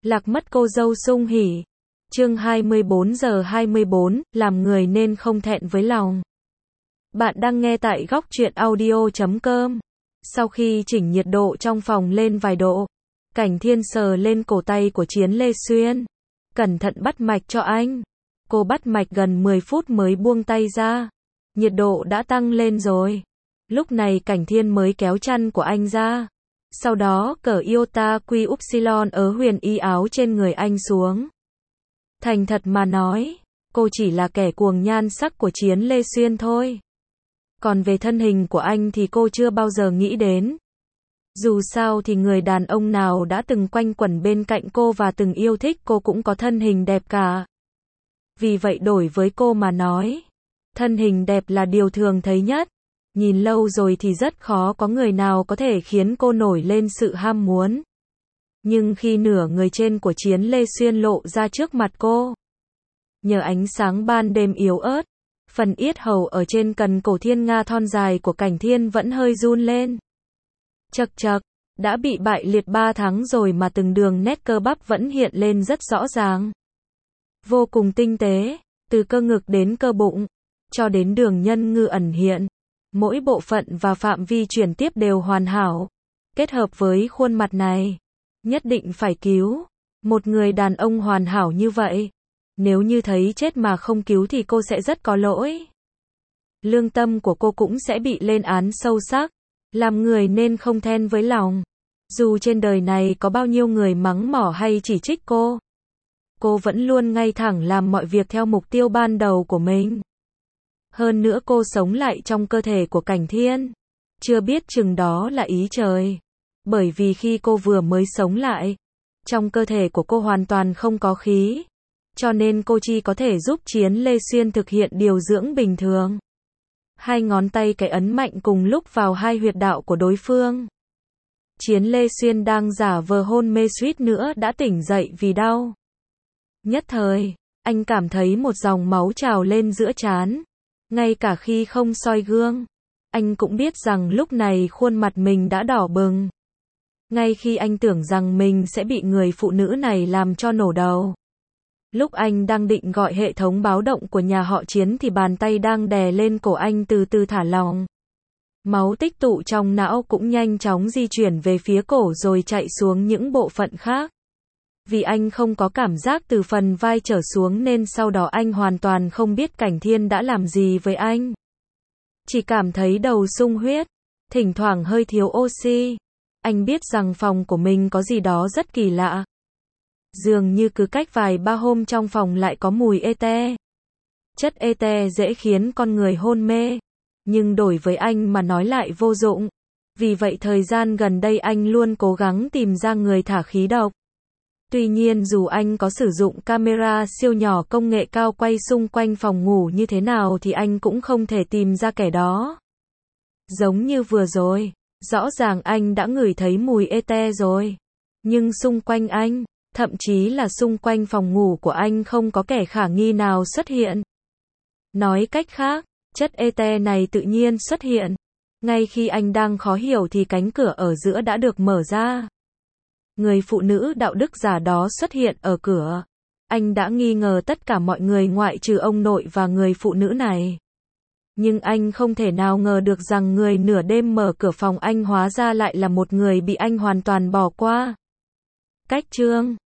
Lạc mất cô dâu Sung Hỉ. Chương 24 giờ 24, làm người nên không thẹn với lòng. Bạn đang nghe tại góc truyện audio.com. Sau khi chỉnh nhiệt độ trong phòng lên vài độ, Cảnh Thiên sờ lên cổ tay của Chiến Lê Xuyên. Cẩn thận bắt mạch cho anh. Cô bắt mạch gần 10 phút mới buông tay ra. Nhiệt độ đã tăng lên rồi. Lúc này Cảnh Thiên mới kéo chăn của anh ra. Sau đó cởi iota quy upsilon ở huyền y áo trên người anh xuống. Thành thật mà nói, cô chỉ là kẻ cuồng nhan sắc của Chiến Lê Xuyên thôi. Còn về thân hình của anh thì cô chưa bao giờ nghĩ đến. Dù sao thì người đàn ông nào đã từng quanh quẩn bên cạnh cô và từng yêu thích cô cũng có thân hình đẹp cả. Vì vậy đối với cô mà nói, thân hình đẹp là điều thường thấy nhất. Nhìn lâu rồi thì rất khó có người nào có thể khiến cô nổi lên sự ham muốn. Nhưng khi nửa người trên của Chiến Lê Xuyên lộ ra trước mặt cô, nhờ ánh sáng ban đêm yếu ớt, phần yết hầu ở trên cần cổ thiên nga thon dài của Cảnh Thiên vẫn hơi run lên. Chậc chậc, đã bị bại liệt 3 tháng rồi mà từng đường nét cơ bắp vẫn hiện lên rất rõ ràng. Vô cùng tinh tế, từ cơ ngực đến cơ bụng, cho đến đường nhân ngư ẩn hiện. Mỗi bộ phận và phạm vi chuyển tiếp đều hoàn hảo. Kết hợp với khuôn mặt này, nhất định phải cứu. Một người đàn ông hoàn hảo như vậy, nếu như thấy chết mà không cứu thì cô sẽ rất có lỗi. Lương tâm của cô cũng sẽ bị lên án sâu sắc. Làm người nên không thẹn với lòng. Dù trên đời này có bao nhiêu người mắng mỏ hay chỉ trích cô vẫn luôn ngay thẳng làm mọi việc theo mục tiêu ban đầu của mình. Hơn nữa cô sống lại trong cơ thể của Cảnh Thiên. Chưa biết chừng đó là ý trời. Bởi vì khi cô vừa mới sống lại, trong cơ thể của cô hoàn toàn không có khí. Cho nên cô chỉ có thể giúp Chiến Lê Xuyên thực hiện điều dưỡng bình thường. Hai ngón tay cái ấn mạnh cùng lúc vào hai huyệt đạo của đối phương. Chiến Lê Xuyên đang giả vờ hôn mê suýt nữa đã tỉnh dậy vì đau. Nhất thời, anh cảm thấy một dòng máu trào lên giữa trán. Ngay cả khi không soi gương, anh cũng biết rằng lúc này khuôn mặt mình đã đỏ bừng. Ngay khi anh tưởng rằng mình sẽ bị người phụ nữ này làm cho nổ đầu. Lúc anh đang định gọi hệ thống báo động của nhà họ Chiến thì bàn tay đang đè lên cổ anh từ từ thả lỏng. Máu tích tụ trong não cũng nhanh chóng di chuyển về phía cổ rồi chạy xuống những bộ phận khác. Vì anh không có cảm giác từ phần vai trở xuống nên sau đó anh hoàn toàn không biết Cảnh Thiên đã làm gì với anh. Chỉ cảm thấy đầu sung huyết, thỉnh thoảng hơi thiếu oxy. Anh biết rằng phòng của mình có gì đó rất kỳ lạ. Dường như cứ cách vài ba hôm trong phòng lại có mùi ete. Chất ete dễ khiến con người hôn mê, nhưng đối với anh mà nói lại vô dụng. Vì vậy thời gian gần đây anh luôn cố gắng tìm ra người thả khí độc. Tuy nhiên dù anh có sử dụng camera siêu nhỏ công nghệ cao quay xung quanh phòng ngủ như thế nào thì anh cũng không thể tìm ra kẻ đó. Giống như vừa rồi, rõ ràng anh đã ngửi thấy mùi ete rồi. Nhưng xung quanh anh, thậm chí là xung quanh phòng ngủ của anh không có kẻ khả nghi nào xuất hiện. Nói cách khác, chất ete này tự nhiên xuất hiện. Ngay khi anh đang khó hiểu thì cánh cửa ở giữa đã được mở ra. Người phụ nữ đạo đức giả đó xuất hiện ở cửa. Anh đã nghi ngờ tất cả mọi người ngoại trừ ông nội và người phụ nữ này. Nhưng anh không thể nào ngờ được rằng người nửa đêm mở cửa phòng anh hóa ra lại là một người bị anh hoàn toàn bỏ qua. Cách chương